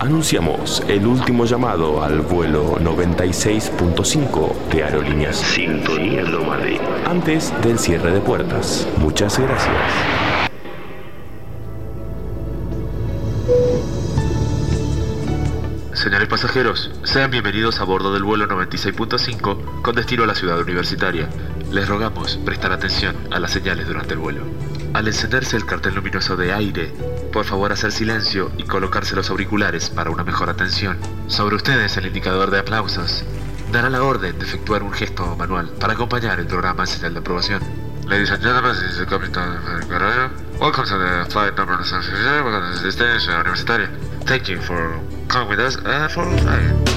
Anunciamos el último llamado al vuelo 96.5 de Aerolíneas Sintonía Nómade antes del cierre de puertas. Muchas gracias. Señores pasajeros, sean bienvenidos a bordo del vuelo 96.5 con destino a la ciudad universitaria. Les rogamos prestar atención a las señales durante el vuelo. Al encenderse el cartel luminoso de aire, por favor hacer silencio y colocarse los auriculares para una mejor atención. Sobre ustedes el indicador de aplausos dará la orden de efectuar un gesto manual para acompañar el programa en señal de aprobación. Ladies and gentlemen, this is the Captain Guerrero. Welcome to the flight number 96. Welcome to the destination universitaria. Thank you for coming with us for the flight.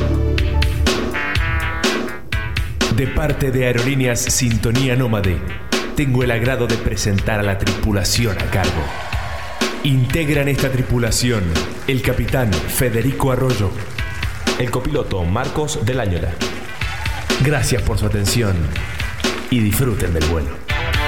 De parte de Aerolíneas Sintonía Nómade, tengo el agrado de presentar a la tripulación a cargo. Integran esta tripulación el capitán Federico Arroyo, el copiloto Marcos del Áñola. Gracias por su atención y disfruten del vuelo.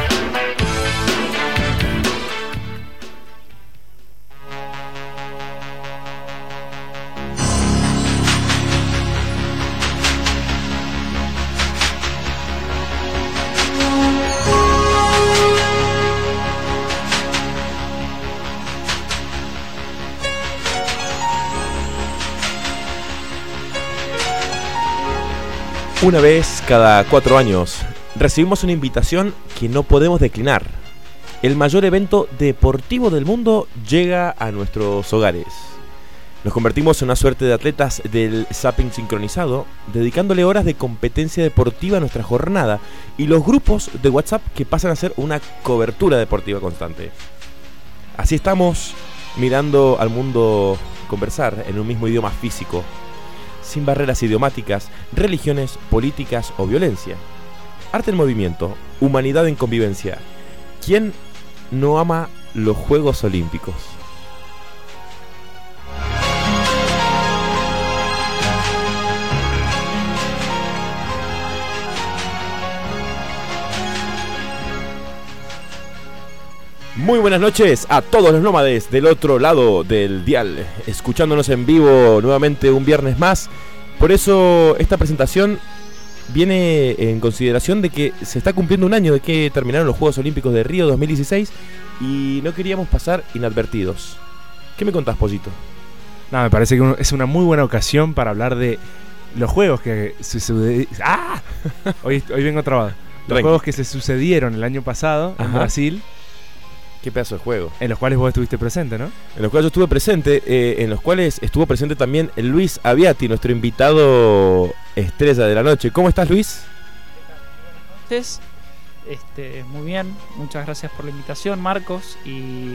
Una vez cada 4 años recibimos una invitación que no podemos declinar. El mayor evento deportivo del mundo llega a nuestros hogares. Nos convertimos en una suerte de atletas del zapping sincronizado, dedicándole horas de competencia deportiva a nuestra jornada y los grupos de WhatsApp que pasan a ser una cobertura deportiva constante. Así estamos mirando al mundo conversar en un mismo idioma físico, sin barreras idiomáticas, religiones, políticas o violencia. Arte en movimiento, humanidad en convivencia. ¿Quién no ama los Juegos Olímpicos? Muy buenas noches a todos los nómades del otro lado del dial, escuchándonos en vivo nuevamente un viernes más. Por eso esta presentación viene en consideración de que se está cumpliendo un año de que terminaron los Juegos Olímpicos de Río 2016 y no queríamos pasar inadvertidos. ¿Qué me contás, Pollito? No, me parece que es una muy buena ocasión para hablar de los juegos que ¡Ah! Hoy vengo trabado. Los juegos que se sucedieron el año pasado en Brasil. Qué pedazo de juego. En los cuales vos estuviste presente, ¿no? En los cuales yo estuve presente, en los cuales estuvo presente también Luis Aviati, nuestro invitado estrella de la noche. ¿Cómo estás, Luis? Buenas noches. Muy bien, muchas gracias por la invitación, Marcos, y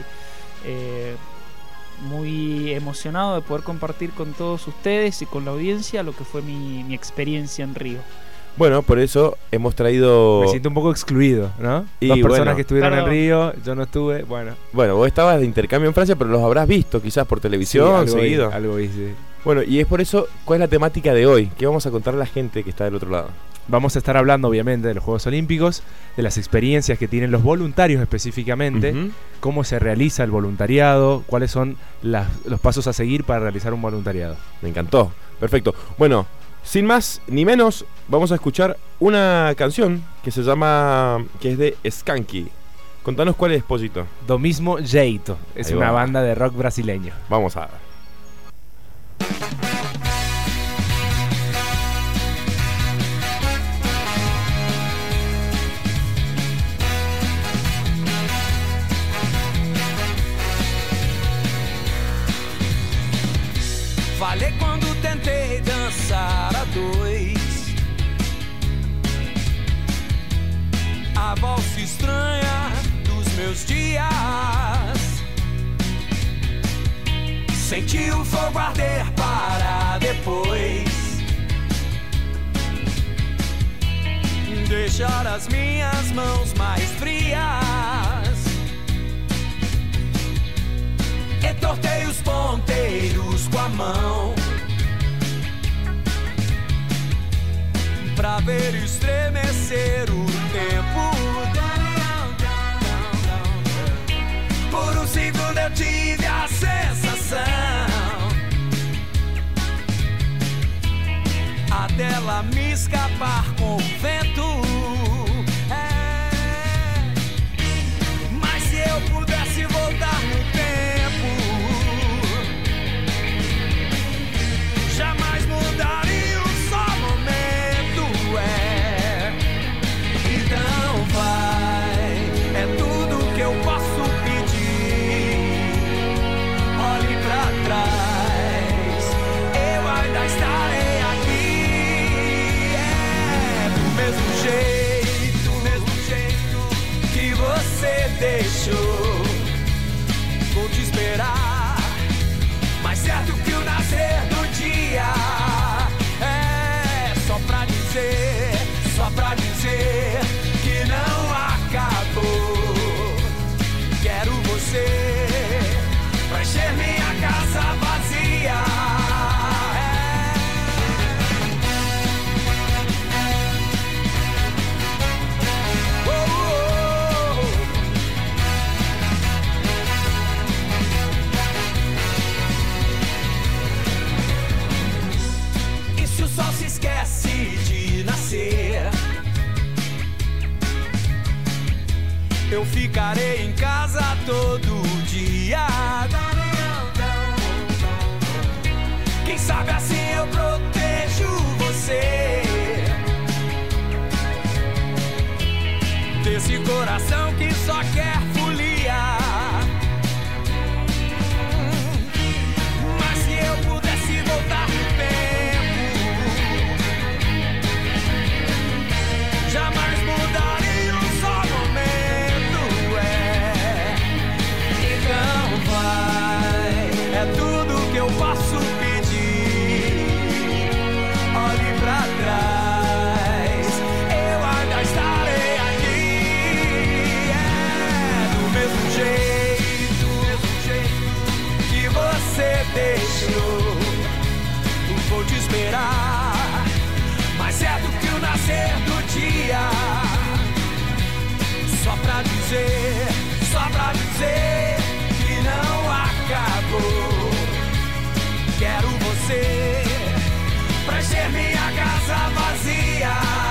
muy emocionado de poder compartir con todos ustedes y con la audiencia lo que fue mi experiencia en Río. Bueno, por eso hemos traído... Me siento un poco excluido, ¿no? Y Dos personas bueno, que estuvieron en Río, yo no estuve, bueno, vos estabas de intercambio en Francia, pero los habrás visto quizás por televisión, sí, seguido. Algo vi, sí. Bueno, y es por eso, ¿cuál es la temática de hoy? ¿Qué vamos a contar a la gente que está del otro lado? Vamos a estar hablando, obviamente, de los Juegos Olímpicos, de las experiencias que tienen los voluntarios específicamente, cómo se realiza el voluntariado, cuáles son los pasos a seguir para realizar un voluntariado. Me encantó, perfecto. Bueno, sin más ni menos, vamos a escuchar una canción que se llama, que es de Skanky. Contanos cuál es, Pollito. Do mismo jeito, es una banda de rock brasileño. Vamos a ver. Falei quando tentei dançar a dois, a valsa estranha dos meus dias. Senti o fogo arder para depois deixar as minhas mãos mais frias. Entortei os ponteiros com a mão pra ver estremecer o tempo. Por um segundo eu tive a sensação escapar com o vento. Mas se eu pudesse voltar no tempo, jamais mudaria um só momento. Então vai, é tudo que eu posso pedir. Olhe pra trás, eu ainda estarei aqui. Do mesmo jeito que você deixou, vou te esperar. Mais certo que o nascer do dia. Só pra dizer que não acabou. Quero você pra encher minha casa vazia. E se o sol se esquece de nascer, eu ficarei em casa todo dia. Quem sabe assim eu protejo você desse coração que só quer folia. Mas se eu pudesse voltar no tempo, jamais mudaria um só momento. Então vai, é tudo que eu posso pedir. Olhe pra trás, eu ainda estarei aqui. Do mesmo jeito que você deixou, vou te esperar. Mais certo que o nascer do dia. Só pra dizer que não acabou. Quero você pra encher minha casa vazia.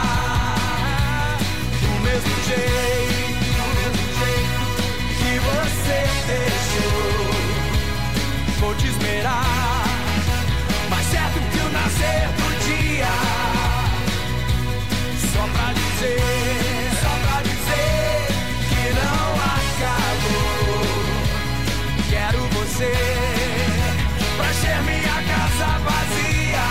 Do mesmo jeito que você deixou, vou te esperar. Mais certo que o nascer do dia. Só pra dizer que não acabou. Quero você pra encher minha casa vazia.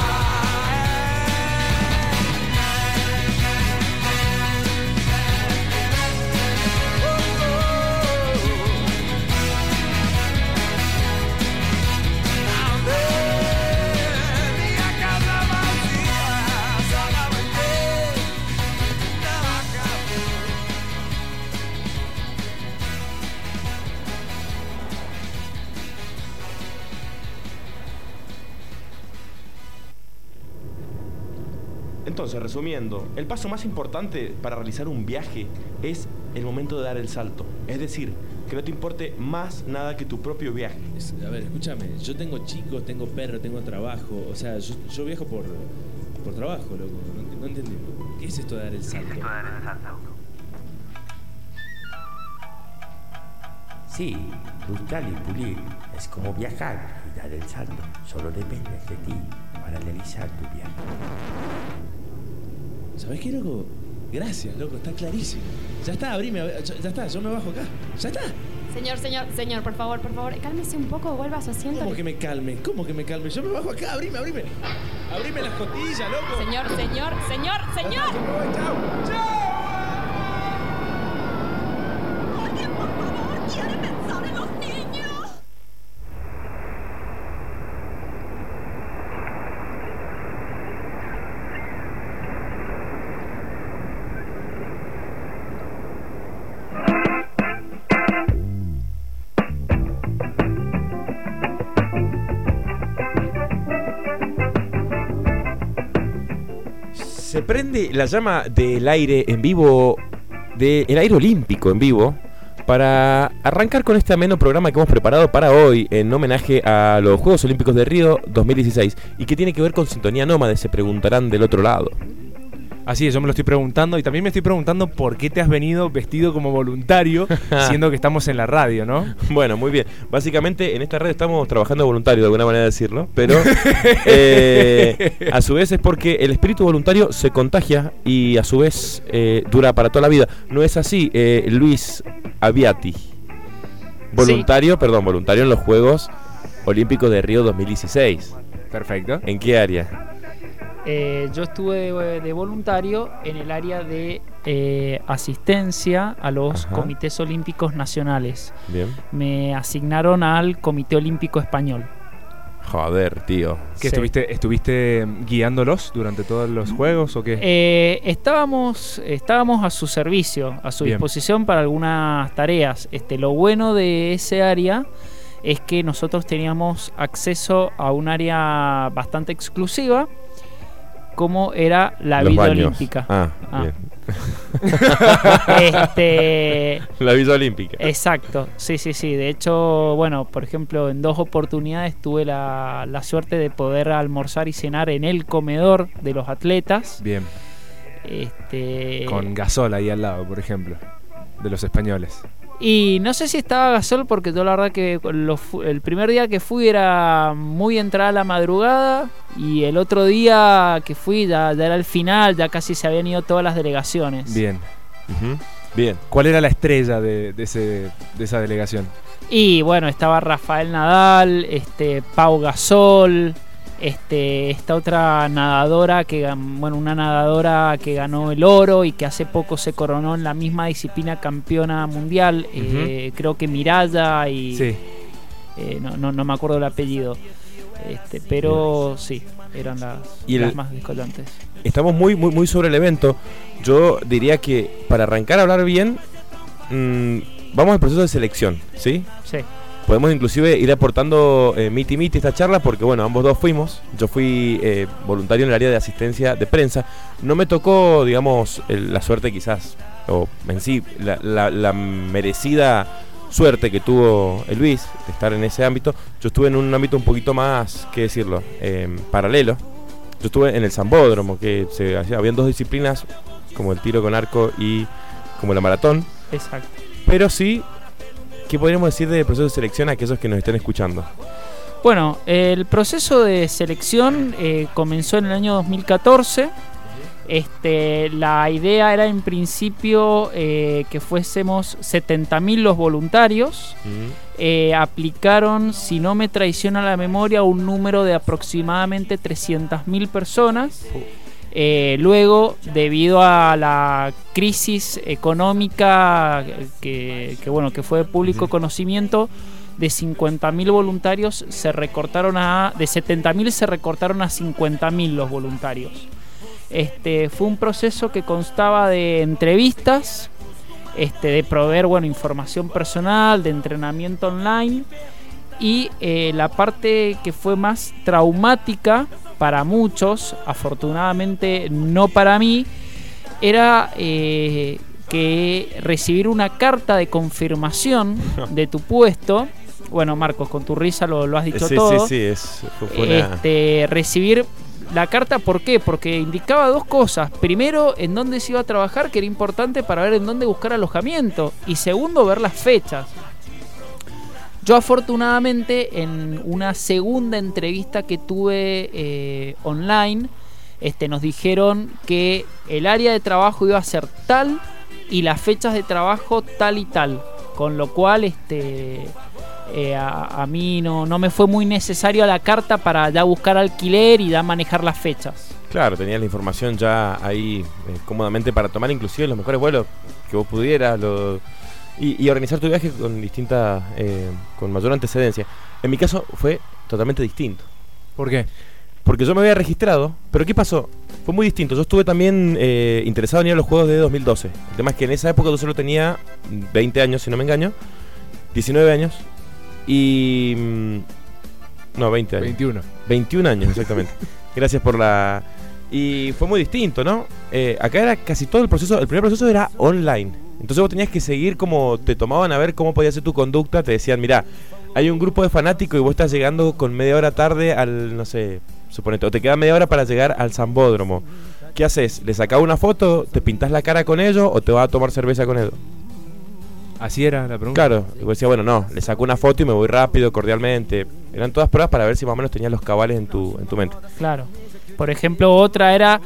Minha casa vazia, só não vai ter, não acabou. Entonces, resumiendo, el paso más importante para realizar un viaje es el momento de dar el salto. Es decir, que no te importe más nada que tu propio viaje. A ver, escúchame, yo tengo chicos, tengo perro, tengo trabajo. O sea, yo viajo por trabajo, loco. No entendí. ¿Qué es esto de dar el salto? Sí, buscar y pulir es como viajar y dar el salto. Solo depende de ti para realizar tu viaje. ¿Sabés qué, loco? Gracias, loco, está clarísimo. Ya está, abrime, ya está, yo me bajo acá. Ya está. Señor, por favor, cálmese un poco, vuelva a su asiento. ¿Cómo que me calme? Yo me bajo acá, abrime. Abrime las costillas, loco. Señor. Yo me voy, chao. Alguien, por favor, quiere pensar en los niños. Se prende la llama del aire en vivo, del aire olímpico en vivo, Para arrancar con este ameno programa que hemos preparado para hoy en homenaje a los Juegos Olímpicos de Río 2016 y que tiene que ver con Sintonía Nómade, se preguntarán del otro lado. Así es, yo me lo estoy preguntando y también me estoy preguntando por qué te has venido vestido como voluntario, siendo que estamos en la radio, ¿no? Bueno, muy bien. Básicamente en esta red estamos trabajando voluntario, de alguna manera de decirlo, pero a su vez es porque el espíritu voluntario se contagia y a su vez dura para toda la vida. ¿No es así, Luis Aviati? Voluntario, sí. Voluntario en los Juegos Olímpicos de Río 2016. Perfecto. ¿En qué área? Yo estuve de voluntario en el área de asistencia a los comités olímpicos nacionales. Bien. Me asignaron al Comité Olímpico Español. Joder, tío. ¿Qué Sí. estuviste guiándolos durante todos los juegos o qué? Estábamos a su servicio, a su Bien. disposición para algunas tareas. Lo bueno de ese área es que nosotros teníamos acceso a un área bastante exclusiva, como era la Los vida baños. olímpica. Bien. La vida olímpica. Exacto, sí. De hecho, bueno, por ejemplo, en 2 oportunidades tuve la suerte de poder almorzar y cenar en el comedor de los atletas. Bien. Con Gasol ahí al lado, por ejemplo, de los españoles. Y no sé si estaba Gasol, porque yo la verdad que el primer día que fui era muy entrada la madrugada, y el otro día que fui ya era el final, ya casi se habían ido todas las delegaciones. Bien. Bien. ¿Cuál era la estrella de esa delegación? Y bueno, estaba Rafael Nadal, Pau Gasol, esta otra nadadora una nadadora que ganó el oro y que hace poco se coronó en la misma disciplina campeona mundial, creo que Miralla y sí. No me acuerdo el apellido, pero sí, eran las más descollantes. Estamos muy sobre el evento. Yo diría que para arrancar a hablar bien, vamos al proceso de selección, ¿sí? Sí. Podemos inclusive ir aportando miti esta charla, porque bueno, ambos dos fuimos. Yo fui voluntario en el área de asistencia de prensa. No me tocó, digamos, la suerte quizás, o en sí, la merecida suerte que tuvo Luis de estar en ese ámbito. Yo estuve en un ámbito un poquito más, ¿qué decirlo?, paralelo. Yo estuve en el Zambódromo, que habían 2 disciplinas, como el tiro con arco y como la maratón. Exacto. Pero sí, ¿qué podríamos decir del proceso de selección a aquellos que nos estén escuchando? Bueno, el proceso de selección comenzó en el año 2014. La idea era en principio que fuésemos 70.000 los voluntarios. Aplicaron, si no me traiciona la memoria, un número de aproximadamente 300.000 personas. Luego, debido a la crisis económica que fue de público conocimiento, de 50.000 voluntarios de 70.000 se recortaron a 50.000 los voluntarios. Fue un proceso que constaba de entrevistas, de proveer información personal, de entrenamiento online, y la parte que fue más traumática para muchos, afortunadamente no para mí, era que recibir una carta de confirmación de tu puesto. Bueno, Marcos, con tu risa lo has dicho todo. Sí, fue recibir la carta, ¿por qué? Porque indicaba 2 cosas. Primero, en dónde se iba a trabajar, que era importante para ver en dónde buscar alojamiento. Y segundo, ver las fechas. Yo afortunadamente en una segunda entrevista que tuve online, nos dijeron que el área de trabajo iba a ser tal y las fechas de trabajo tal y tal, con lo cual a mí no me fue muy necesario la carta para ya buscar alquiler y ya manejar las fechas. Claro, tenías la información ya ahí cómodamente para tomar inclusive los mejores vuelos que vos pudieras y organizar tu viaje con mayor antecedencia. En mi caso fue totalmente distinto. ¿Por qué? Porque yo me había registrado, pero ¿qué pasó? Fue muy distinto. Yo estuve también interesado en ir a los Juegos de 2012. El tema es que en esa época yo solo tenía 20 años, si no me engaño, 19 años y... no, 20 años. 21 años, exactamente. Gracias por Y fue muy distinto, ¿no? Acá era casi todo el proceso. El primer proceso era online. Entonces vos tenías que seguir como te tomaban a ver cómo podía ser tu conducta. Te decían, mirá, hay un grupo de fanáticos y vos estás llegando con media hora tarde al, no sé, suponete, o te queda media hora para llegar al Zambódromo. ¿Qué haces? ¿Le sacás una foto, te pintás la cara con ellos o te vas a tomar cerveza con ellos? Así era la pregunta. Claro, y vos decías, bueno, no, le saco una foto y me voy rápido, cordialmente. Eran todas pruebas para ver si más o menos tenías los cabales en tu mente. Claro. Por ejemplo, otra era,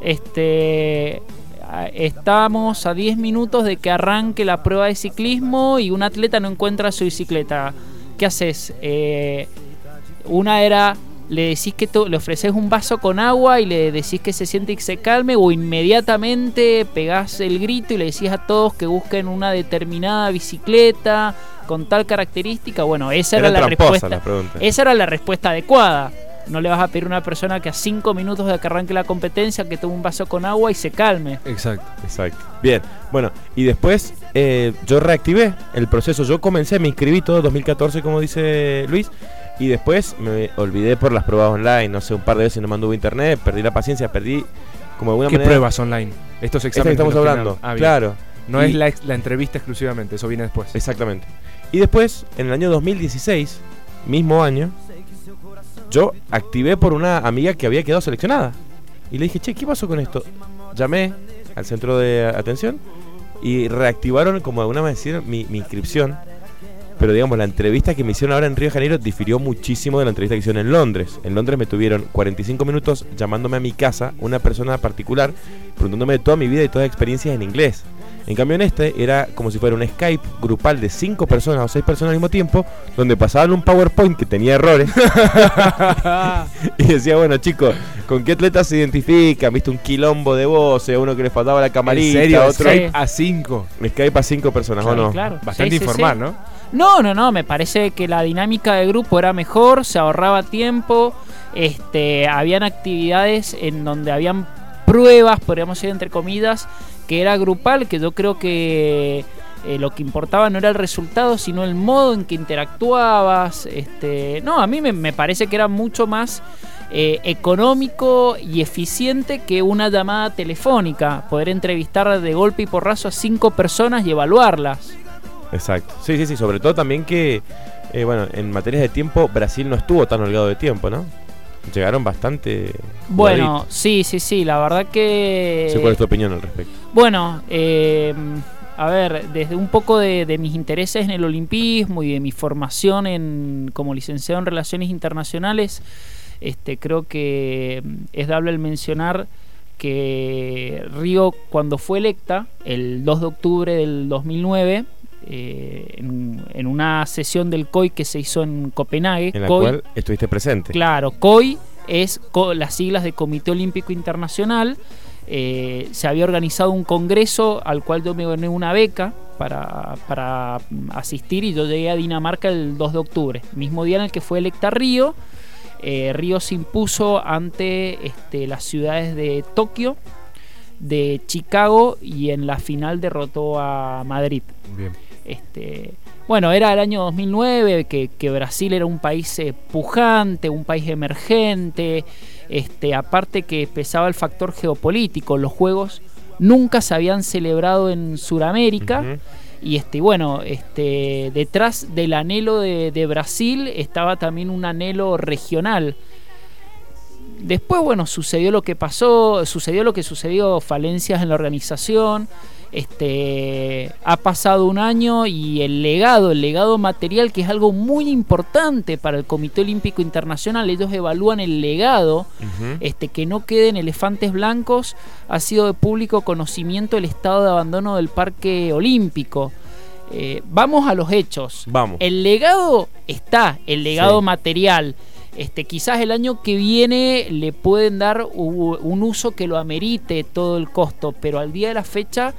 estamos a 10 minutos de que arranque la prueba de ciclismo y un atleta no encuentra su bicicleta. ¿Qué haces? Una era, le decís que le ofreces un vaso con agua y le decís que se siente y que se calme, o inmediatamente pegás el grito y le decís a todos que busquen una determinada bicicleta con tal característica. Bueno, esa era la respuesta. Esa era la respuesta adecuada. No le vas a pedir a una persona que a 5 minutos de que arranque la competencia que tome un vaso con agua y se calme. Exacto. Bien, bueno, y después yo reactivé el proceso. Yo comencé, me inscribí todo 2014, como dice Luis, y después me olvidé por las pruebas online. No sé, un par de veces no me anduvo internet, perdí la paciencia, perdí como alguna manera. ¿Qué pruebas online? Estos exámenes que estamos hablando. Claro. No es la entrevista exclusivamente, eso viene después. Exactamente. Y después, en el año 2016, mismo año, yo activé por una amiga que había quedado seleccionada. Y le dije, che, ¿qué pasó con esto? Llamé al centro de atención y reactivaron, como de alguna manera, mi inscripción. Pero digamos, la entrevista que me hicieron ahora en Río de Janeiro difirió muchísimo de la entrevista que hicieron en Londres. En Londres me tuvieron 45 minutos llamándome a mi casa, una persona particular, preguntándome de toda mi vida y todas las experiencias en inglés. En cambio en este era como si fuera un Skype grupal de 5 personas o 6 personas al mismo tiempo, donde pasaban un PowerPoint que tenía errores. Y decía, bueno, chicos, ¿con qué atletas se identifican? ¿Viste? Un quilombo de voces, uno que le faltaba la camarita, ¿en serio? otro Skype a 5. Skype a 5 personas, Claro, ¿o no? claro. Bastante Sí, informal, sí. ¿no? No, me parece que la dinámica de grupo era mejor, se ahorraba tiempo, habían actividades en donde habían pruebas, podríamos decir entre comillas, que era grupal, que yo creo que lo que importaba no era el resultado, sino el modo en que interactuabas. No, a mí me parece que era mucho más económico y eficiente que una llamada telefónica, poder entrevistar de golpe y porrazo a 5 personas y evaluarlas. Exacto. Sí, sobre todo también que, bueno, en materias de tiempo, Brasil no estuvo tan holgado de tiempo, ¿no? Llegaron bastante... Bueno, sí, la verdad que... Sí, ¿cuál es tu opinión al respecto? Bueno, a ver, desde un poco de mis intereses en el olimpismo y de mi formación como licenciado en Relaciones Internacionales, creo que es dable el mencionar que Río, cuando fue electa, el 2 de octubre del 2009... en una sesión del COI que se hizo en Copenhague, en la COI, cual estuviste presente. Claro, COI es las siglas de Comité Olímpico Internacional. Se había organizado un congreso al cual yo me gané una beca para asistir, y yo llegué a Dinamarca el 2 de octubre, mismo día en el que fue electa Río. Río se impuso ante las ciudades de Tokio, de Chicago, y en la final derrotó a Madrid. Bien. Bueno, era el año 2009, que Brasil era un país pujante, un país emergente, aparte que pesaba el factor geopolítico. Los Juegos nunca se habían celebrado en Sudamérica. Y bueno, detrás del anhelo de Brasil estaba también un anhelo regional. Después, bueno, sucedió lo que sucedió, falencias en la organización. Ha pasado un año y el legado material, que es algo muy importante para el Comité Olímpico Internacional, ellos evalúan el legado, que no queden elefantes blancos. Ha sido de público conocimiento el estado de abandono del Parque Olímpico. Vamos a los hechos. Vamos. El legado está, el legado material. Quizás el año que viene le pueden dar un uso que lo amerite todo el costo, pero al día de la fecha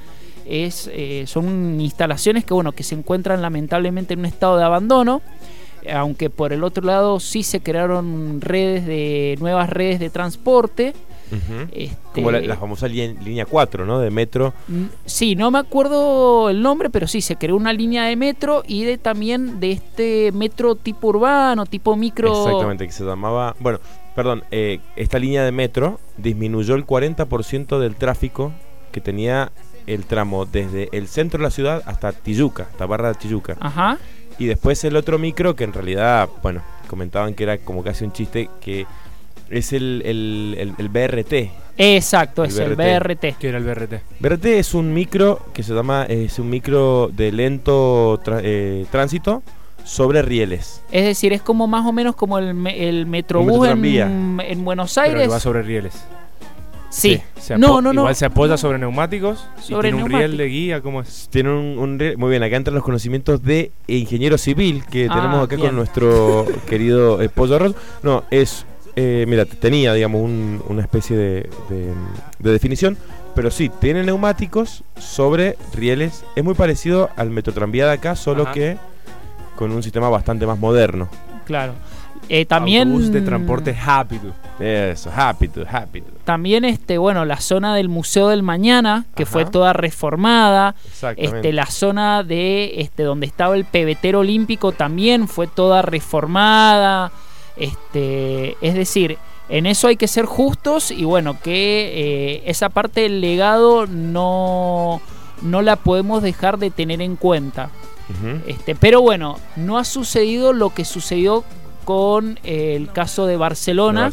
son instalaciones que se encuentran lamentablemente en un estado de abandono, aunque por el otro lado sí se crearon nuevas redes de transporte. Como la famosa línea 4, ¿no? De metro. Sí, no me acuerdo el nombre, pero sí, se creó una línea de metro y también de metro tipo urbano, tipo micro. Exactamente, que se llamaba... Bueno, perdón, esta línea de metro disminuyó el 40% del tráfico que tenía el tramo desde el centro de la ciudad hasta Tijuca, hasta Barra de Tijuca. Ajá. Y después el otro micro, que en realidad, bueno, comentaban que era como casi un chiste, que es el BRT. Exacto, es el BRT. ¿Qué era el BRT? BRT es un micro que se llama, es un micro de lento tránsito sobre rieles. Es decir, es como más o menos como el Metrobús en Buenos Aires. Pero que va sobre rieles. Sí. No. Igual se apoya sobre neumáticos sobre y tiene un riel de guía, ¿cómo es? Tiene un riel. Muy bien, acá entran los conocimientos de ingeniero civil que tenemos acá bien. con nuestro querido Pollo Arroz. No, es... mira, tenía, digamos, una especie de definición, pero sí, tiene neumáticos sobre rieles. Es muy parecido al Metrotranvía de acá, solo que con un sistema bastante más moderno. Claro. También autobús de transporte rápido. Eso, rápido. También bueno, la zona del Museo del Mañana, que fue toda reformada. Exactamente. La zona de donde estaba el pebetero olímpico también fue toda reformada. Es decir, en eso hay que ser justos y bueno, que esa parte del legado no la podemos dejar de tener en cuenta. Pero bueno, no ha sucedido lo que sucedió con el caso de Barcelona.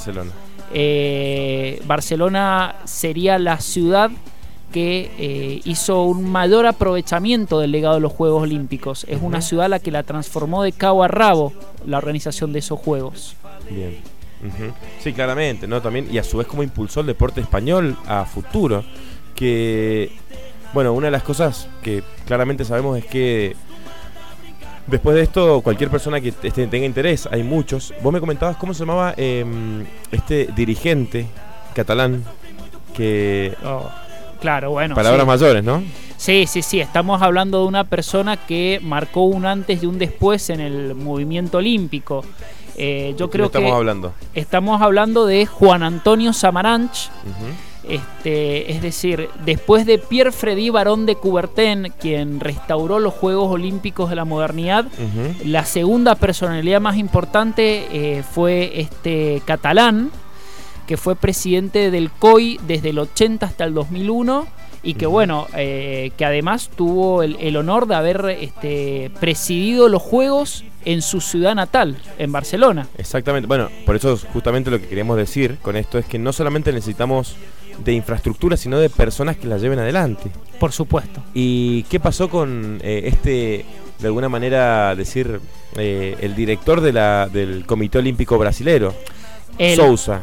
Barcelona sería la ciudad que hizo un mayor aprovechamiento del legado de los Juegos Olímpicos. Es una ciudad la que la transformó de cabo a rabo la organización de esos Juegos. Bien. Sí, claramente, ¿no? También, y a su vez como impulsó el deporte español a futuro, que, bueno, una de las cosas que claramente sabemos es que después de esto, cualquier persona que tenga interés, hay muchos. Vos me comentabas cómo se llamaba este dirigente catalán que... Claro, bueno. Palabras mayores, ¿no? Sí. Estamos hablando de una persona que marcó un antes y un después en el movimiento olímpico. Yo creo que estamos hablando de Juan Antonio Samaranch. Es decir, después de Pierre-Frédéric Barón de Coubertin, quien restauró los Juegos Olímpicos de la modernidad, la segunda personalidad más importante fue este catalán, que fue presidente del COI desde el 80 hasta el 2001 y que bueno, que además tuvo el honor de haber presidido los Juegos en su ciudad natal, en Barcelona. Exactamente, bueno, por eso justamente lo que queríamos decir con esto es que no solamente necesitamos de infraestructura, sino de personas que la lleven adelante. Por supuesto. ¿Y qué pasó con de alguna manera decir, el director del Comité Olímpico Brasilero, Sousa?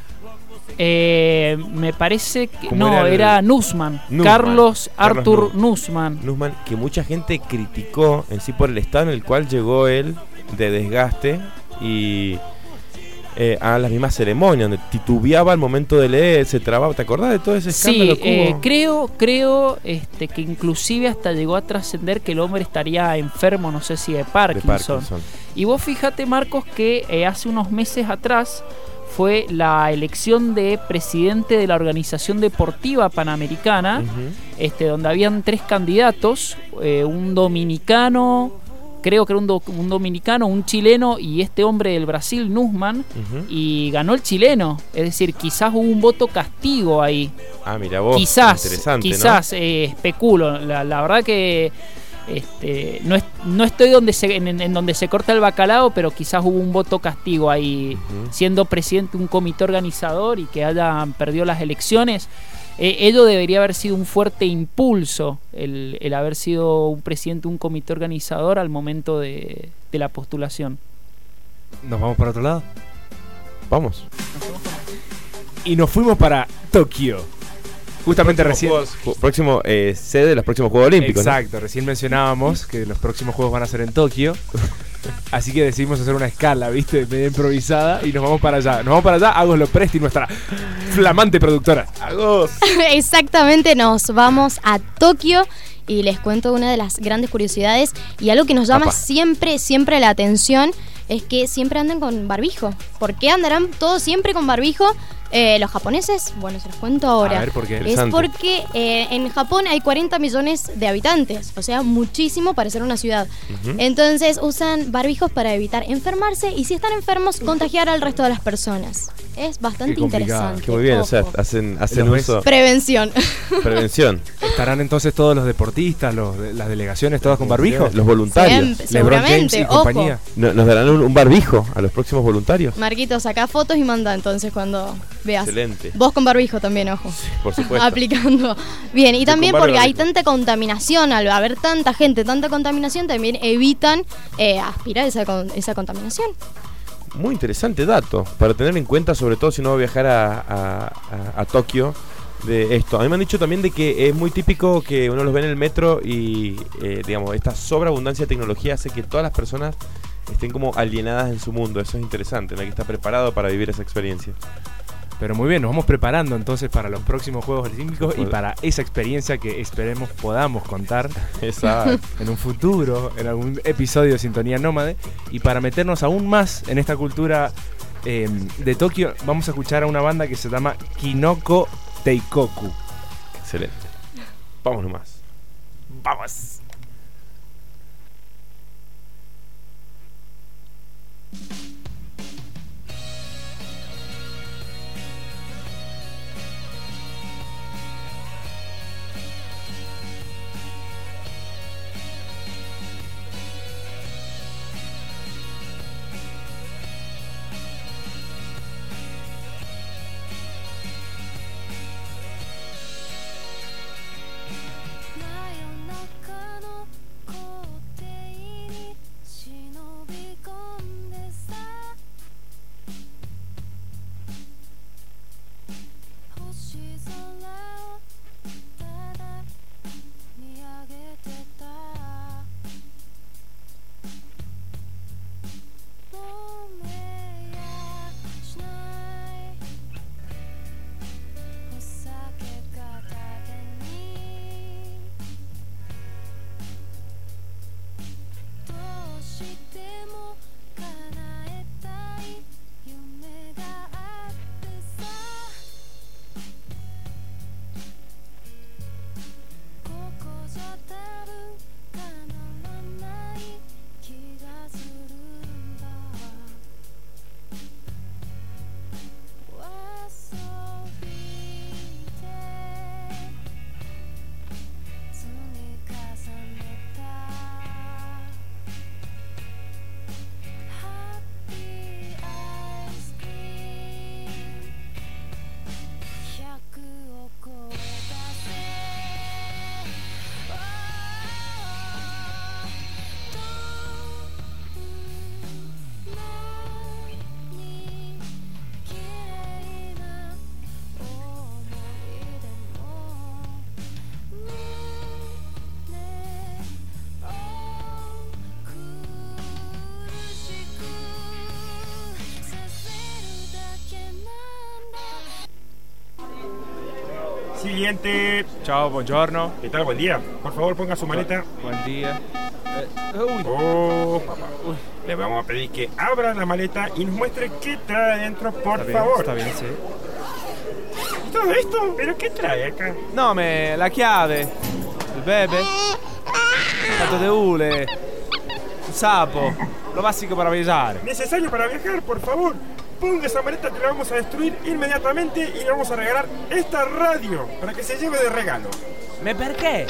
Me parece que era Nussmann, Carlos Arthur Nussmann, que mucha gente criticó en sí por el estado en el cual llegó él de desgaste y a las mismas ceremonias donde titubeaba al momento de leer, se trababa. ¿Te acordás de todo ese escándalo? Sí, creo que inclusive hasta llegó a trascender que el hombre estaría enfermo, no sé si de Parkinson. Y vos fíjate, Marcos, que hace unos meses atrás fue la elección de presidente de la Organización Deportiva Panamericana, donde habían 3 candidatos, un dominicano, creo que era un dominicano, un chileno y este hombre del Brasil, Nussmann, y ganó el chileno. Es decir, quizás hubo un voto castigo ahí. Ah, mira vos, interesante, quizás, ¿no? Especulo, la verdad que no estoy en donde se corta el bacalao, pero quizás hubo un voto castigo ahí, siendo presidente de un comité organizador y que hayan perdido las elecciones. Ello debería haber sido un fuerte impulso, el haber sido un presidente de un comité organizador al momento de la postulación. ¿Nos vamos para otro lado? Vamos. Y nos fuimos para Tokio. Justamente próximo sede de los próximos Juegos Olímpicos. Exacto, ¿no? Recién mencionábamos que los próximos Juegos van a ser en Tokio. Así que decidimos hacer una escala, ¿viste? Medio improvisada y nos vamos para allá. Agos Lopresti, nuestra flamante productora. Agos. Exactamente, nos vamos a Tokio y les cuento una de las grandes curiosidades y algo que nos llama siempre la atención es que siempre andan con barbijo. ¿Por qué andarán todos siempre con barbijo? Los japoneses, bueno, se los cuento ahora. A ver, ¿por qué? Es porque en Japón hay 40 millones de habitantes, o sea, muchísimo para ser una ciudad. Entonces usan barbijos para evitar enfermarse y si están enfermos, contagiar al resto de las personas. Es bastante interesante. Que muy bien, o sea, hacen uso. Prevención. Prevención. ¿Estarán entonces todos los deportistas, las delegaciones, todas con barbijo? Los voluntarios. Siempre, seguramente, y compañía. ¿Nos darán un barbijo a los próximos voluntarios? Marquitos, saca fotos y manda entonces cuando veas. Excelente. Vos con barbijo también, ojo. Sí, por supuesto. Aplicando. Bien, y Yo también con porque barbijo. hay tanta contaminación, al haber tanta gente, tanta contaminación, también evitan aspirar esa contaminación. Muy interesante dato para tener en cuenta, sobre todo si uno va a viajar a Tokio, de esto. A mí me han dicho también de que es muy típico que uno los ve en el metro y, digamos, esta sobreabundancia de tecnología hace que todas las personas estén como alienadas en su mundo. Eso es interesante, no hay que estar preparado para vivir esa experiencia. Pero muy bien, nos vamos preparando entonces para los próximos Juegos Olímpicos y para esa experiencia que esperemos podamos contar en un futuro, en algún episodio de Sintonía Nómade. Y para meternos aún más en esta cultura de Tokio, vamos a escuchar a una banda que se llama Kinoko Teikoku. Excelente. Vamos nomás. ¡Vamos! Siguiente. Chao, buongiorno. ¿Qué tal? Buen día. Por favor, ponga su maleta. Buen día. Oh, papá. Le vamos a pedir que abra la maleta y nos muestre qué trae adentro, por favor. Está bien, sí. ¿Y todo esto? ¿Pero qué trae acá? No, la chiave, il bebé, tanto de hule, un sapo, lo básico para viajar. Necesario para viajar, por favor. Ponga esa maleta que la vamos a destruir inmediatamente y le vamos a regalar esta radio para que se lleve de regalo. ¿Me por qué?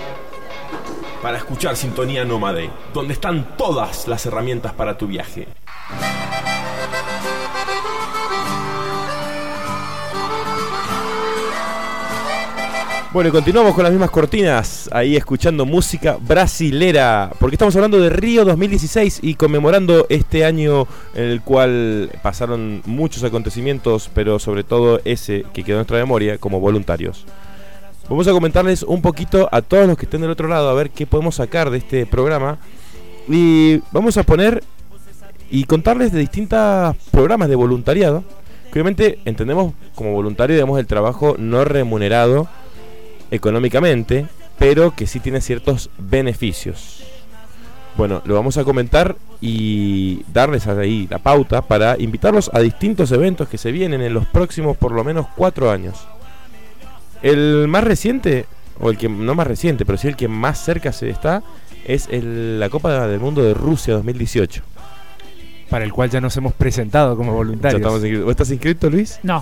Para escuchar Sintonía Nómade, donde están todas las herramientas para tu viaje. Bueno, y continuamos con las mismas cortinas, ahí escuchando música brasilera, porque estamos hablando de Río 2016 y conmemorando este año en el cual pasaron muchos acontecimientos, pero sobre todo ese que quedó en nuestra memoria como voluntarios. Vamos a comentarles un poquito a todos los que estén del otro lado, a ver qué podemos sacar de este programa. Y vamos a poner y contarles de distintos programas de voluntariado, que obviamente entendemos como voluntario, digamos, el trabajo no remunerado económicamente, pero que sí tiene ciertos beneficios. Bueno, lo vamos a comentar y darles ahí la pauta para invitarlos a distintos eventos que se vienen en los próximos por lo menos 4 años. El más reciente, o el que no más reciente, pero sí el que más cerca se está, es la Copa del Mundo de Rusia 2018. Para el cual ya nos hemos presentado como voluntarios. ¿Vos estás inscrito, Luis? No.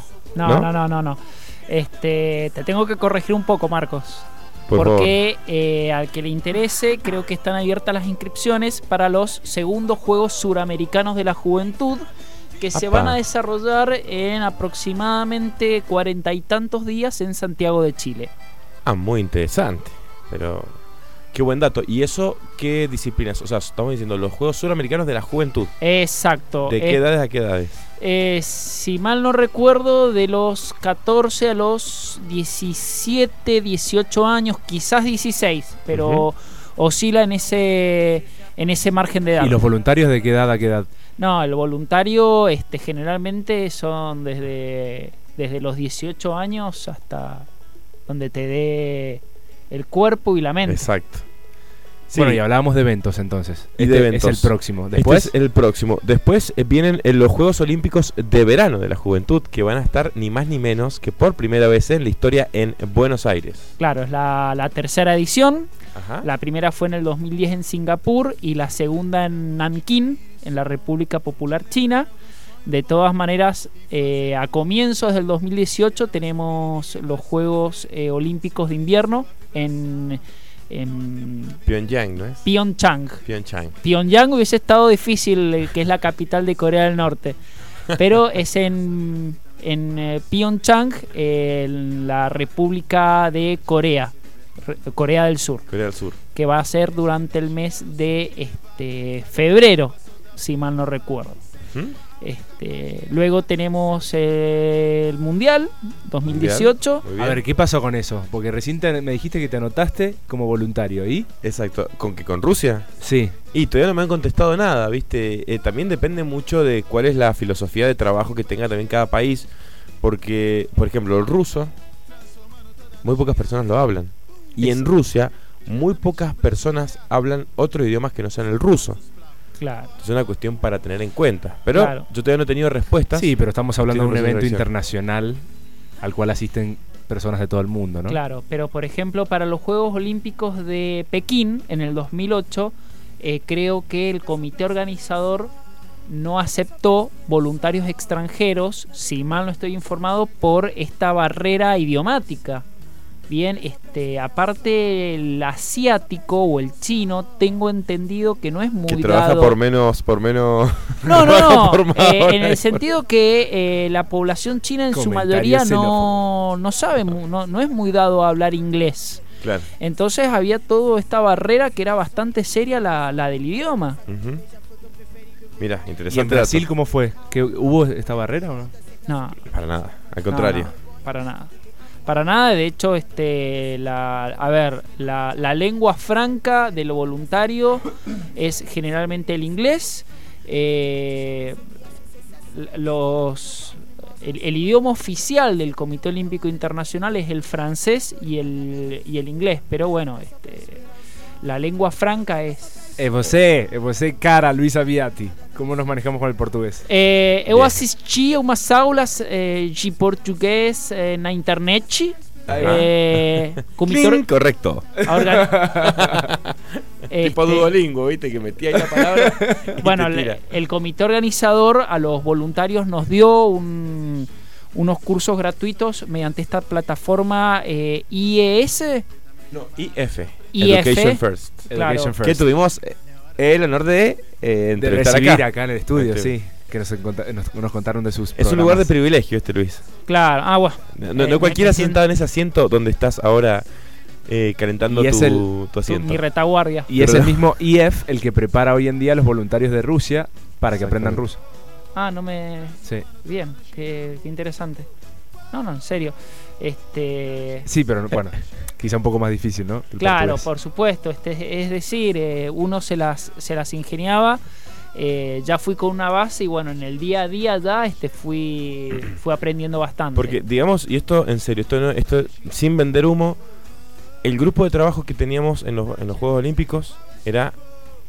Te tengo que corregir un poco, Marcos. Porque al que le interese, creo que están abiertas las inscripciones para los segundos Juegos Suramericanos de la Juventud, que se van a desarrollar en aproximadamente 40 y tantos días en Santiago de Chile. Muy interesante. Pero qué buen dato. ¿Y eso qué disciplinas? O sea, estamos diciendo los Juegos Suramericanos de la Juventud. Exacto. ¿De qué edades a qué edades? Si mal no recuerdo, de los 14 a los 17, 18 años, quizás 16, pero oscila en ese margen de edad. ¿Y los voluntarios de qué edad a qué edad? No, el voluntario generalmente son desde los 18 años hasta donde te dé el cuerpo y la mente. Exacto. Sí. Bueno, y hablábamos de eventos entonces. Y de eventos. Es el próximo. Después el próximo. Después vienen los Juegos Olímpicos de Verano de la Juventud, que van a estar ni más ni menos que por primera vez en la historia en Buenos Aires. Claro, es la tercera edición. Ajá. La primera fue en el 2010 en Singapur y la segunda en Nankín, en la República Popular China. De todas maneras, a comienzos del 2018 tenemos los Juegos Olímpicos de Invierno en Pyongyang, ¿no es? Pyeongchang. Pyongyang Hubiese estado difícil, que es la capital de Corea del Norte, pero es en Pyeongchang, en la República de Corea del Sur. Que va a ser durante el mes de febrero, si mal no recuerdo. Luego tenemos el Mundial 2018. A ver, ¿qué pasó con eso? Porque recién me dijiste que te anotaste como voluntario, ¿y? Exacto. ¿Con Rusia? Sí. Y todavía no me han contestado nada, ¿viste? También depende mucho de cuál es la filosofía de trabajo que tenga también cada país. Porque, por ejemplo, el ruso, muy pocas personas lo hablan. Y en Rusia, muy pocas personas hablan otros idiomas que no sean el ruso. Claro. Es una cuestión para tener en cuenta. Pero yo todavía no he tenido respuestas. Sí, pero estamos hablando de un evento internacional al cual asisten personas de todo el mundo, ¿no? Claro, pero por ejemplo, para los Juegos Olímpicos de Pekín en el 2008, creo que el comité organizador no aceptó voluntarios extranjeros, si mal no estoy informado, por esta barrera idiomática. Bien, aparte el asiático o el chino, tengo entendido que no es muy que trabaja dado. por menos. No. En el sentido que la población china en su mayoría no sabe, no es muy dado a hablar inglés. Claro. Entonces había toda esta barrera que era bastante seria, la del idioma. Mira, interesante. ¿Y en Brasil cómo fue? ¿Que hubo esta barrera o no? No. Para nada, al contrario. No, para nada. De hecho, la lengua franca de lo voluntario es generalmente el inglés. El idioma oficial del Comité Olímpico Internacional es el francés y el inglés. Pero bueno, la lengua franca es... Você, cara, Luis Aviati. ¿Cómo nos manejamos con el portugués? Eu assisti a umas aulas de português na internet. Correcto. Tipo Duolingo, ¿viste? Que metía ahí la palabra. Bueno, el comité organizador a los voluntarios nos dio unos cursos gratuitos mediante esta plataforma IES. No, IF. Education First. Claro. Education First. Que tuvimos el honor de recibir acá en el estudio, sí. Que nos contaron de sus programas. Es un lugar de privilegio Luis. Claro, bueno. No cualquiera sentado en ese asiento donde estás ahora calentando tu asiento. Mi retaguardia. Y es el mismo IF el que prepara hoy en día a los voluntarios de Rusia para que aprendan ruso. Sí. Bien, qué interesante. No, en serio. Sí, pero bueno, quizá un poco más difícil, ¿no? Claro, por supuesto. Es decir, uno se las ingeniaba. Ya fui con una base y bueno, en el día a día ya fui aprendiendo bastante. Porque, digamos, y esto en serio, esto sin vender humo, el grupo de trabajo que teníamos en los Juegos Olímpicos era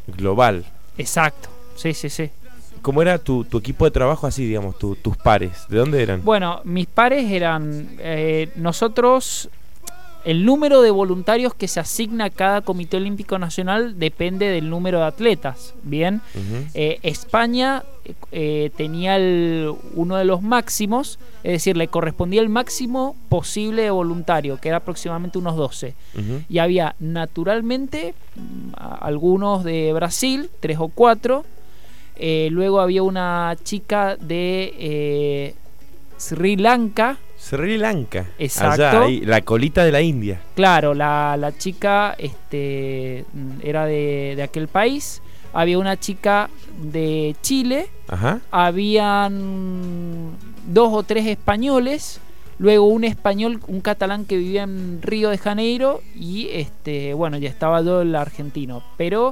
global. Exacto, sí, sí, sí. ¿Cómo era tu equipo de trabajo así, digamos, tus pares? ¿De dónde eran? Bueno, mis pares eran nosotros. El número de voluntarios que se asigna a cada Comité Olímpico Nacional depende del número de atletas. Bien, España tenía uno de los máximos, es decir, le correspondía el máximo posible de voluntario, que era aproximadamente unos 12. Y había naturalmente algunos de Brasil, 3 o 4. Luego había una chica de Sri Lanka. Sri Lanka. Exacto. Allá, ahí, la colita de la India. Claro, la chica era de aquel país. Había una chica de Chile. Ajá. Habían 2 o 3 españoles. Luego un español, un catalán que vivía en Río de Janeiro. Y bueno, ya estaba todo el argentino. Pero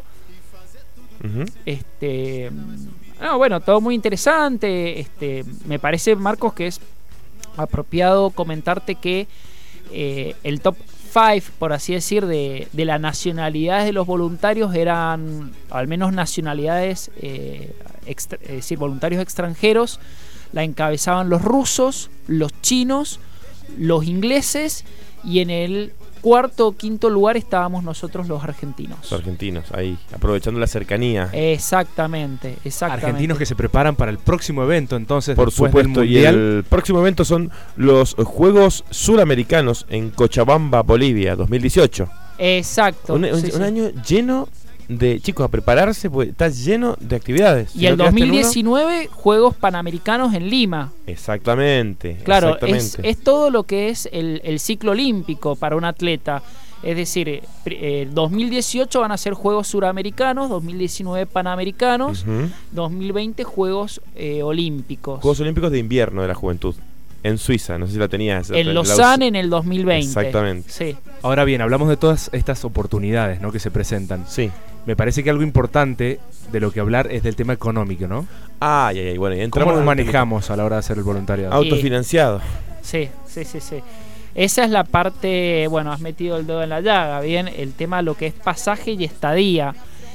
no, bueno, todo muy interesante. Me parece, Marcos, que es apropiado comentarte que el top 5, por así decir, de las nacionalidades de los voluntarios eran al menos nacionalidades, es decir, voluntarios extranjeros. La encabezaban los rusos, los chinos, los ingleses, y en el cuarto o quinto lugar estábamos nosotros, los argentinos. Los argentinos, ahí, aprovechando la cercanía. Exactamente. Argentinos que se preparan para el próximo evento, entonces, por después supuesto, del y Mundial. el próximo evento son los Juegos Suramericanos en Cochabamba, Bolivia, 2018. Exacto. Un año lleno de chicos a prepararse, porque está lleno de actividades. Y el 2019, Juegos Panamericanos en Lima. Exactamente. Claro, exactamente. Es todo lo que es el ciclo olímpico para un atleta. Es decir, 2018 van a ser Juegos Suramericanos, 2019 Panamericanos, 2020 Juegos Olímpicos. Juegos Olímpicos de Invierno de la Juventud. En Suiza, no sé si la tenías. En Lausanne en el 2020. Exactamente. Sí. Ahora bien, hablamos de todas estas oportunidades, ¿no?, que se presentan. Sí. Me parece que algo importante de lo que hablar es del tema económico, ¿no? Bueno, y entramos. ¿Cómo nos manejamos a la hora de hacer el voluntariado? Autofinanciado. Sí. Esa es la parte, bueno, has metido el dedo en la llaga, bien, el tema de lo que es pasaje y estadía.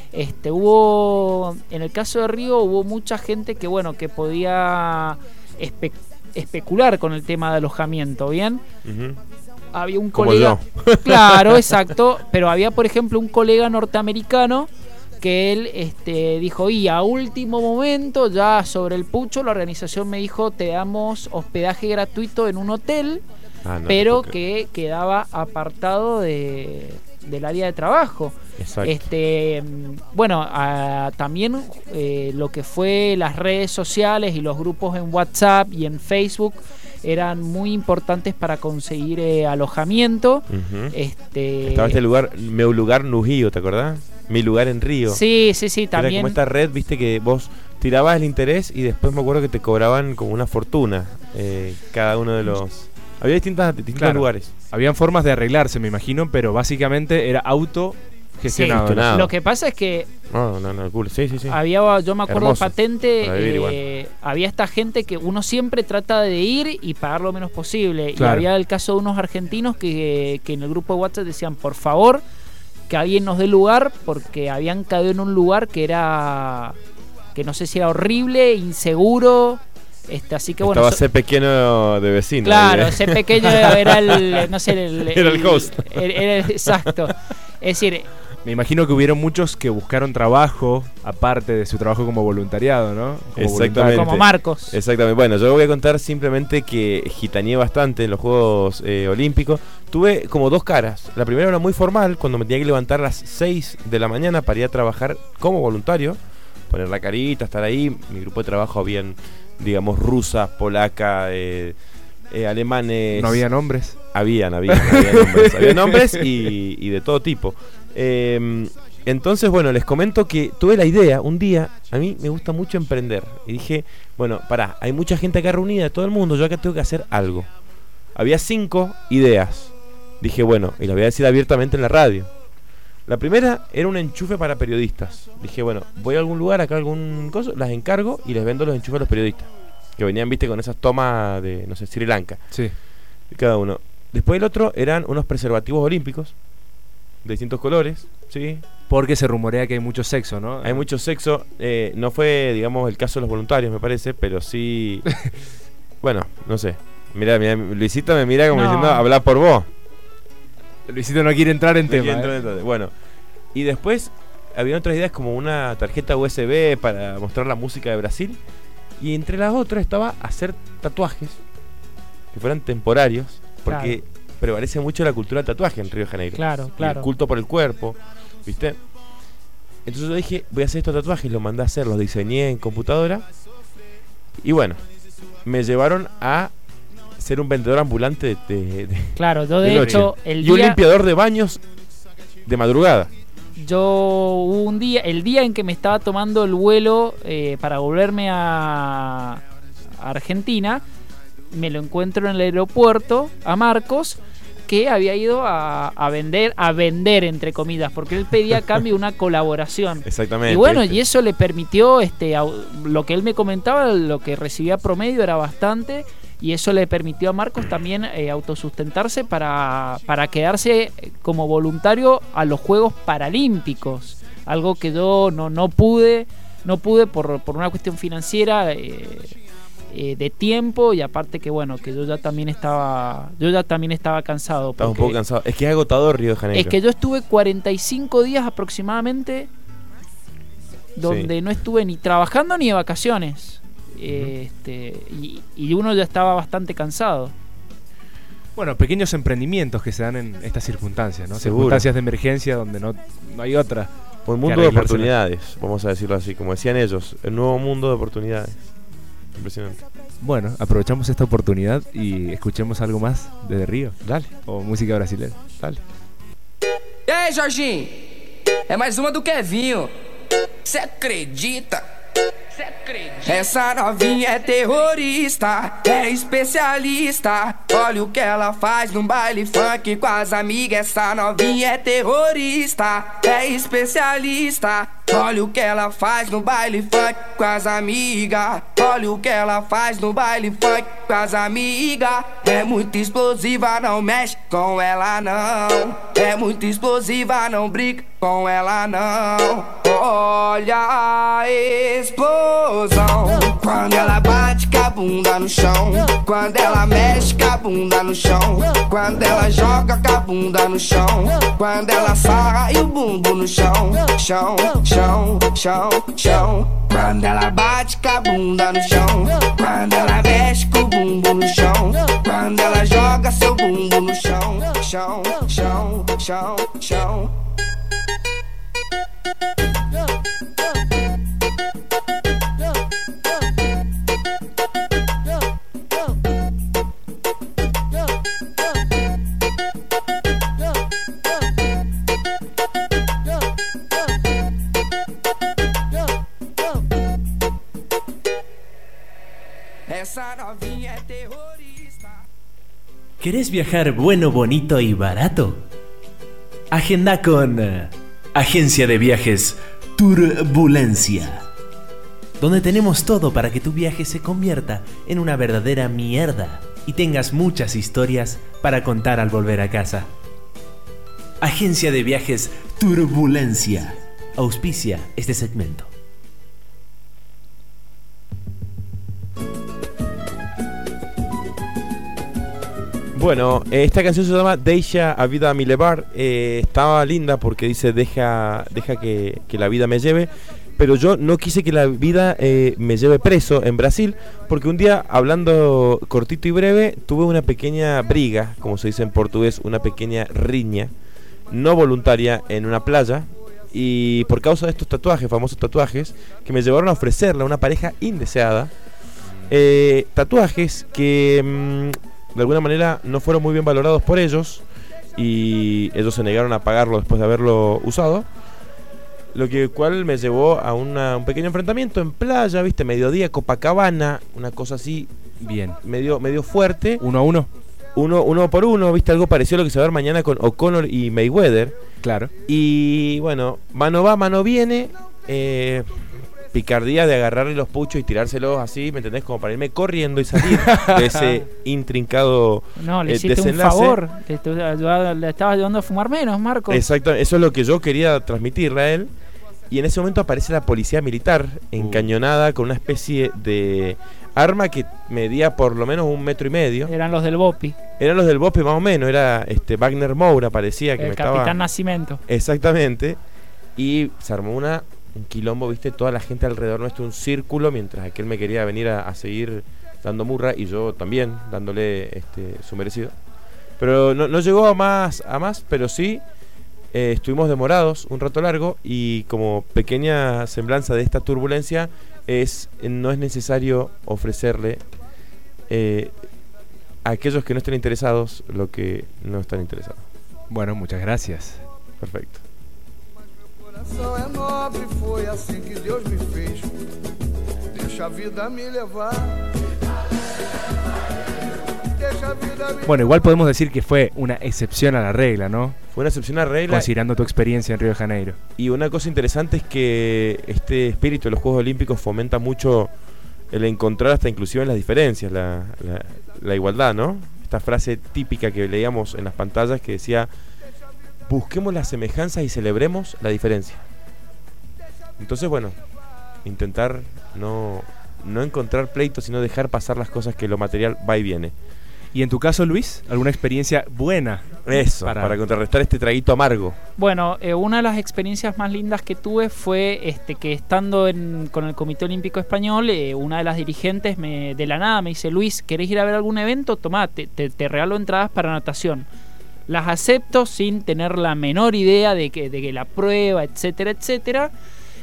En el caso de Río hubo mucha gente que, bueno, que podía especular con el tema de alojamiento, ¿bien? Había un colega, claro, exacto, pero había, por ejemplo, un colega norteamericano que él dijo, y a último momento, ya sobre el pucho, la organización me dijo, te damos hospedaje gratuito en un hotel, pero que quedaba apartado del área de trabajo. Exacto. Bueno, también lo que fue las redes sociales y los grupos en WhatsApp y en Facebook eran muy importantes para conseguir alojamiento. Estaba lugar, meu lugar no Río, ¿te acordás? Mi lugar en Río. Sí, también. Era como esta red, viste, que vos tirabas el interés y después me acuerdo que te cobraban como una fortuna cada uno de los... Había distintos lugares. Habían formas de arreglarse, me imagino, pero básicamente era autogestionado. Sí. Lo que pasa es que cool. Sí. había, yo me acuerdo, hermoso, patente, había esta gente que uno siempre trata de ir y pagar lo menos posible. Claro. Y había el caso de unos argentinos que en el grupo de WhatsApp decían, por favor, que alguien nos dé lugar, porque habían caído en un lugar que no sé si era horrible, inseguro. Así que bueno. Estaba ese pequeño de vecino. Claro, ese pequeño era el, no sé, era el host. Era exacto. Es decir, me imagino que hubieron muchos que buscaron trabajo aparte de su trabajo como voluntariado, ¿no? Exactamente. Como Marcos. Exactamente. Bueno, yo voy a contar simplemente que gitaneé bastante en los Juegos Olímpicos. Tuve como dos caras. La primera era muy formal, cuando me tenía que levantar a las 6 de la mañana para ir a trabajar como voluntario, poner la carita, estar ahí. Mi grupo de trabajo habían, digamos, rusas, polacas, alemanes. ¿No había nombres? Había nombres. Había nombres y de todo tipo. Entonces, bueno, les comento que tuve la idea, un día, a mí me gusta mucho emprender. Y dije, bueno, hay mucha gente acá reunida de todo el mundo, yo acá tengo que hacer algo. Había 5 ideas. Dije, bueno, y las voy a decir abiertamente en la radio. La primera era un enchufe para periodistas. Dije, bueno, voy a algún lugar, acá algún coso, las encargo y les vendo los enchufes a los periodistas. Que venían, viste, con esas tomas de, no sé, Sri Lanka. Sí. Cada uno. Después el otro eran unos preservativos olímpicos de distintos colores, ¿sí? Porque se rumorea que hay mucho sexo, ¿no? Hay mucho sexo. No fue, digamos, el caso de los voluntarios, me parece, pero sí... Bueno, no sé. Mirá, Luisito me mira como diciendo, habla por vos. Luisito no quiere entrar en tema. Bueno, y después había otras ideas como una tarjeta USB para mostrar la música de Brasil. Y entre las otras estaba hacer tatuajes que fueran temporarios, porque prevalece mucho la cultura del tatuaje en Río de Janeiro. Claro. Y el culto por el cuerpo, ¿viste? Entonces yo dije, voy a hacer estos tatuajes, los mandé a hacer, los diseñé en computadora. Y bueno, me llevaron a ser un vendedor ambulante Claro, yo de hecho un limpiador de baños de madrugada. Yo hubo un día, el día en que me estaba tomando el vuelo para volverme a Argentina, me lo encuentro en el aeropuerto a Marcos, que había ido a vender entre comillas, porque él pedía a cambio una colaboración. Exactamente. Y bueno, y eso le permitió, lo que él me comentaba, lo que recibía promedio era bastante, y eso le permitió a Marcos también autosustentarse para quedarse como voluntario a los Juegos Paralímpicos, algo que yo no pude por una cuestión financiera, de tiempo, y aparte que bueno, que yo ya también estaba cansado. Estaba un poco cansado. Es que es agotador Río de Janeiro. Es que yo estuve 45 días aproximadamente donde no estuve ni trabajando ni de vacaciones. Y uno ya estaba bastante cansado. Bueno, pequeños emprendimientos que se dan en estas circunstancias, ¿no? Seguro. Circunstancias de emergencia donde no hay otra. Un mundo de oportunidades, vamos a decirlo así, como decían ellos, el nuevo mundo de oportunidades. Impresionante. Bueno, aprovechamos esta oportunidad y escuchemos algo más de Río. Dale. O música brasileña. Dale. E aí, Jorginho? É mais uma do Kevinho. Cê acredita? Essa novinha é terrorista, é especialista. Olha o que ela faz num baile funk com as amigas. Essa novinha é terrorista, é especialista. Olha o que ela faz no baile funk com as amigas. Olha o que ela faz no baile funk com as amigas. É muito explosiva, não mexe com ela não. É muito explosiva, não brinca com ela não. Olha a explosão quando ela bate com a bunda no chão. Quando ela mexe com a bunda no chão. Quando ela joga com a bunda no chão. Quando ela sarra e o bumbum no chão. Chão, chão, chão, chão. Quando ela bate com a bunda no chão. Quando ela mexe com o bumbum no chão. Quando ela joga seu bumbum no chão. Chão, chão, chão, chão. ¿Querés viajar bueno, bonito y barato? Agenda con Agencia de Viajes Turbulencia, donde tenemos todo para que tu viaje se convierta en una verdadera mierda y tengas muchas historias para contar al volver a casa. Agencia de Viajes Turbulencia auspicia este segmento. Bueno, esta canción se llama Deixa a Vida Me Levar. Estaba linda porque dice deja que la vida me lleve. Pero yo no quise que la vida me lleve preso en Brasil, porque un día, hablando cortito y breve, tuve una pequeña briga, como se dice en portugués, una pequeña riña no voluntaria en una playa. Y por causa de estos tatuajes, famosos tatuajes, que me llevaron a ofrecerle a una pareja indeseada, tatuajes que de alguna manera no fueron muy bien valorados por ellos, y ellos se negaron a pagarlo después de haberlo usado, lo cual me llevó a un pequeño enfrentamiento en playa, viste, mediodía, Copacabana, una cosa así bien, medio fuerte. 1-1. Uno por uno, viste, algo parecido a lo que se va a ver mañana con O'Connor y Mayweather. Claro. Y bueno, mano va, mano viene. picardía de agarrarle los puchos y tirárselos así, ¿me entendés? Como para irme corriendo y salir de ese intrincado No, le hiciste desenlace. un favor. Le estabas ayudando a fumar menos, Marcos. Exacto, eso es lo que yo quería transmitirle a él. Y en ese momento aparece la policía militar encañonada con una especie de arma que medía por lo menos 1,5 metros. Eran los del Bopi. Eran los del Bopi más o menos, era Wagner Moura, parecía que El me Capitán estaba... Nascimento. Exactamente. Y se armó un quilombo, viste, toda la gente alrededor nuestro, un círculo, mientras aquel me quería venir a seguir dando murra y yo también dándole su merecido. Pero no llegó a más, pero sí estuvimos demorados un rato largo, y como pequeña semblanza de esta turbulencia no es necesario ofrecerle a aquellos que no estén interesados lo que no están interesados. Bueno, muchas gracias. Perfecto. Coração é nobre, foi assim que Deus me fez. Deixa a vida me levar. Bueno, igual podemos decir que fue una excepción a la regla, ¿no? Fue una excepción a la regla. Considerando tu experiencia en Río de Janeiro. Y una cosa interesante es que este espíritu de los Juegos Olímpicos fomenta mucho el encontrar hasta inclusive en las diferencias, la igualdad, ¿no? Esta frase típica que leíamos en las pantallas que decía: busquemos las semejanzas y celebremos la diferencia. Entonces, bueno, intentar no encontrar pleitos, sino dejar pasar las cosas, que lo material va y viene. ¿Y en tu caso, Luis, alguna experiencia buena? Eso, para contrarrestar este traguito amargo. Bueno, una de las experiencias más lindas que tuve fue que estando con el Comité Olímpico Español, una de las dirigentes de la nada me dice: Luis, ¿querés ir a ver algún evento? Tomá, te regalo entradas para natación. Las acepto sin tener la menor idea de que la prueba, etcétera, etcétera.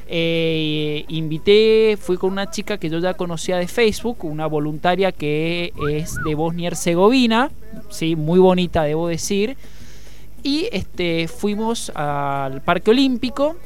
Fui con una chica que yo ya conocía de Facebook, una voluntaria que es de Bosnia y Herzegovina, sí, muy bonita, debo decir. Y fuimos al Parque Olímpico.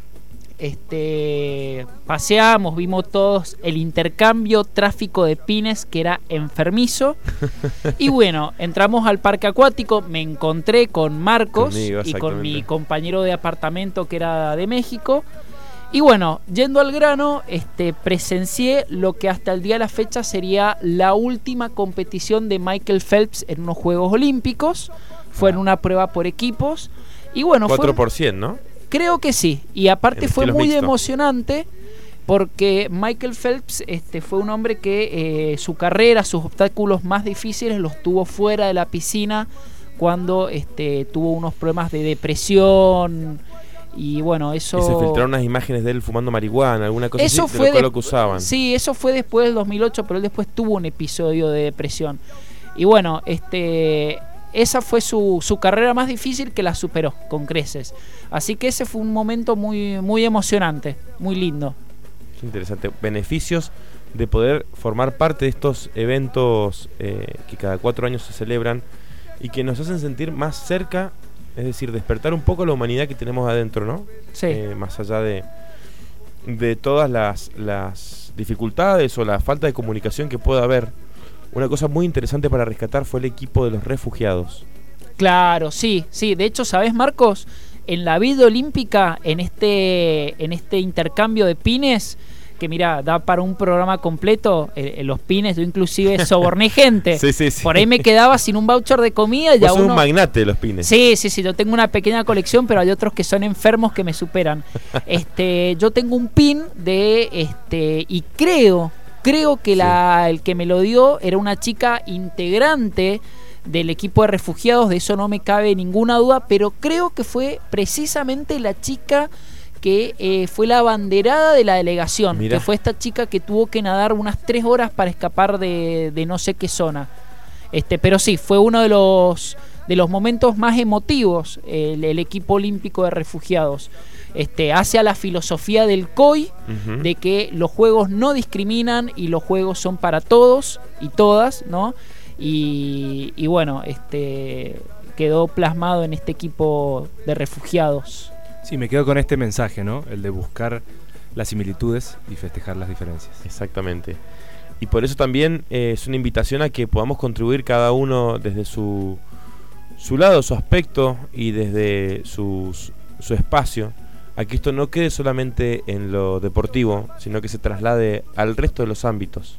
Paseamos, vimos todos el intercambio, tráfico de pines, que era enfermizo. Y bueno, entramos al parque acuático, me encontré con Marcos y con mi compañero de apartamento, que era de México. Y bueno, yendo al grano, presencié lo que hasta el día de la fecha sería la última competición de Michael Phelps en unos Juegos Olímpicos. Fue en una prueba por equipos. Y bueno, 4%, ¿no? Creo que sí. Y aparte fue muy mixto. Emocionante, porque Michael Phelps fue un hombre que su carrera, sus obstáculos más difíciles los tuvo fuera de la piscina, cuando tuvo unos problemas de depresión. Y bueno, eso... Y se filtraron unas imágenes de él fumando marihuana, alguna cosa eso así, fue de lo que usaban. Sí, eso fue después del 2008, pero él después tuvo un episodio de depresión. Y bueno, esa fue su carrera más difícil, que la superó con creces. Así que ese fue un momento muy, muy emocionante, muy lindo. Es interesante. Beneficios de poder formar parte de estos eventos que cada 4 años se celebran y que nos hacen sentir más cerca. Es decir, despertar un poco la humanidad que tenemos adentro, ¿no? Sí. Más allá de todas las dificultades o la falta de comunicación que pueda haber. Una cosa muy interesante para rescatar fue el equipo de los refugiados. Claro, sí. De hecho, ¿sabés, Marcos? En la vida olímpica, en este intercambio de pines, que mira, da para un programa completo, los pines, yo inclusive soborné gente. Sí. Por ahí me quedaba sin un voucher de comida. Vos sos un magnate de los pines. Sí, yo tengo una pequeña colección, pero hay otros que son enfermos que me superan. Yo tengo un pin y creo que el que me lo dio era una chica integrante del equipo de refugiados, de eso no me cabe ninguna duda, pero creo que fue precisamente la chica que fue la abanderada de la delegación. Mirá. Que fue esta chica que tuvo que nadar unas 3 horas para escapar de no sé qué zona. Pero sí, fue uno de los momentos más emotivos, el equipo olímpico de refugiados. Hacia la filosofía del COI, de que los juegos no discriminan y los juegos son para todos y todas, ¿no? Y bueno, quedó plasmado en este equipo de refugiados. Sí, me quedo con este mensaje, ¿no? El de buscar las similitudes y festejar las diferencias. Exactamente. Y por eso también es una invitación a que podamos contribuir cada uno desde su lado, su aspecto y desde su espacio, a que esto no quede solamente en lo deportivo, sino que se traslade al resto de los ámbitos.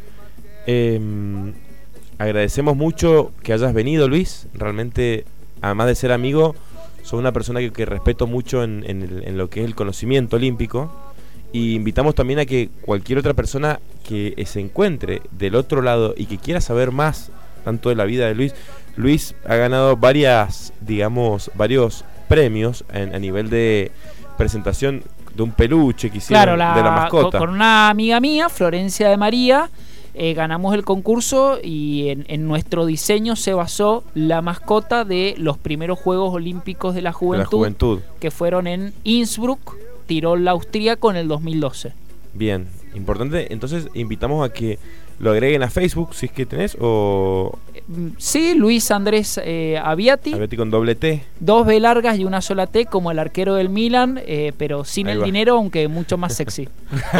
Agradecemos mucho que hayas venido, Luis. Realmente, además de ser amigo, sos una persona que respeto mucho en lo que es el conocimiento olímpico. Y invitamos también a que cualquier otra persona que se encuentre del otro lado y que quiera saber más tanto de la vida de Luis. Luis ha ganado varios premios a nivel de presentación de un peluche que hicieron, de la mascota. Con una amiga mía, Florencia de María, ganamos el concurso y en nuestro diseño se basó la mascota de los primeros Juegos Olímpicos de la Juventud. Que fueron en Innsbruck, Tirol austríaco, en el 2012. Bien, importante. Entonces invitamos a que lo agreguen a Facebook, si es que tenés, o... Sí, Luis Andrés Aviati. Aviati con doble T. 2 B largas y una sola T, como el arquero del Milan, pero sin el dinero, aunque mucho más sexy.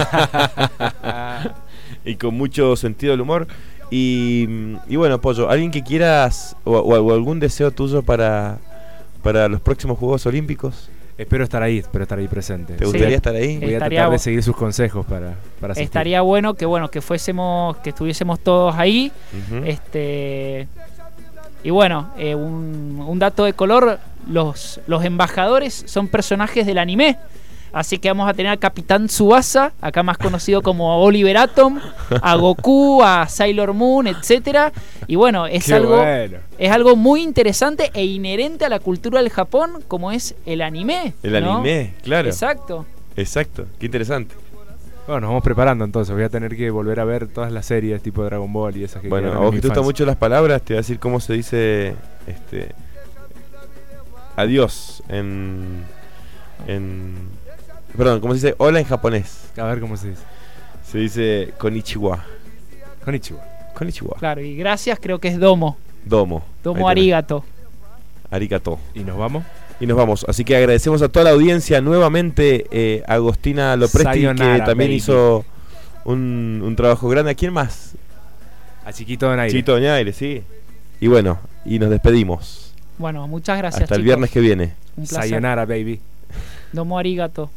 Y con mucho sentido del humor. Y bueno, Pollo, ¿alguien que quieras o algún deseo tuyo para los próximos Juegos Olímpicos? Espero estar ahí presente. ¿Te gustaría estar ahí? Voy a tratar de seguir sus consejos para asistir. Estaría bueno que estuviésemos todos ahí. Y bueno, un dato de color, los embajadores son personajes del anime. Así que vamos a tener al Capitán Tsubasa, acá más conocido como Oliver Atom, a Goku, a Sailor Moon, etcétera. Y bueno, es algo muy interesante e inherente a la cultura del Japón, como es el anime. Anime, claro. Exacto, qué interesante. Bueno, nos vamos preparando entonces. Voy a tener que volver a ver todas las series tipo Dragon Ball y esas que bueno, a vos que te gustan mucho las palabras, te voy a decir cómo se dice adiós perdón, ¿cómo se dice hola en japonés? A ver cómo se dice. Se dice konnichiwa. Konnichiwa. Claro, y gracias creo que es domo. Domo Arigato. Arigato. ¿Y nos vamos? Y nos vamos. Así que agradecemos a toda la audiencia nuevamente. Agostina Lopresti, que también hizo un trabajo grande. ¿A quién más? A Chiquito Donaire. Chiquito Donaire, sí. Y bueno, y nos despedimos. Bueno, muchas gracias. Hasta el viernes que viene. Un placer. Sayonara, baby. Domo arigato.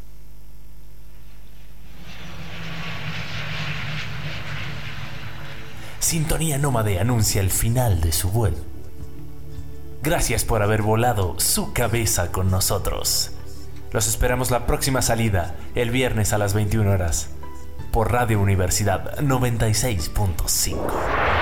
Sintonía Nómade anuncia el final de su vuelo. Gracias por haber volado su cabeza con nosotros. Los esperamos la próxima salida, el viernes a las 21 horas, por Radio Universidad 96.5.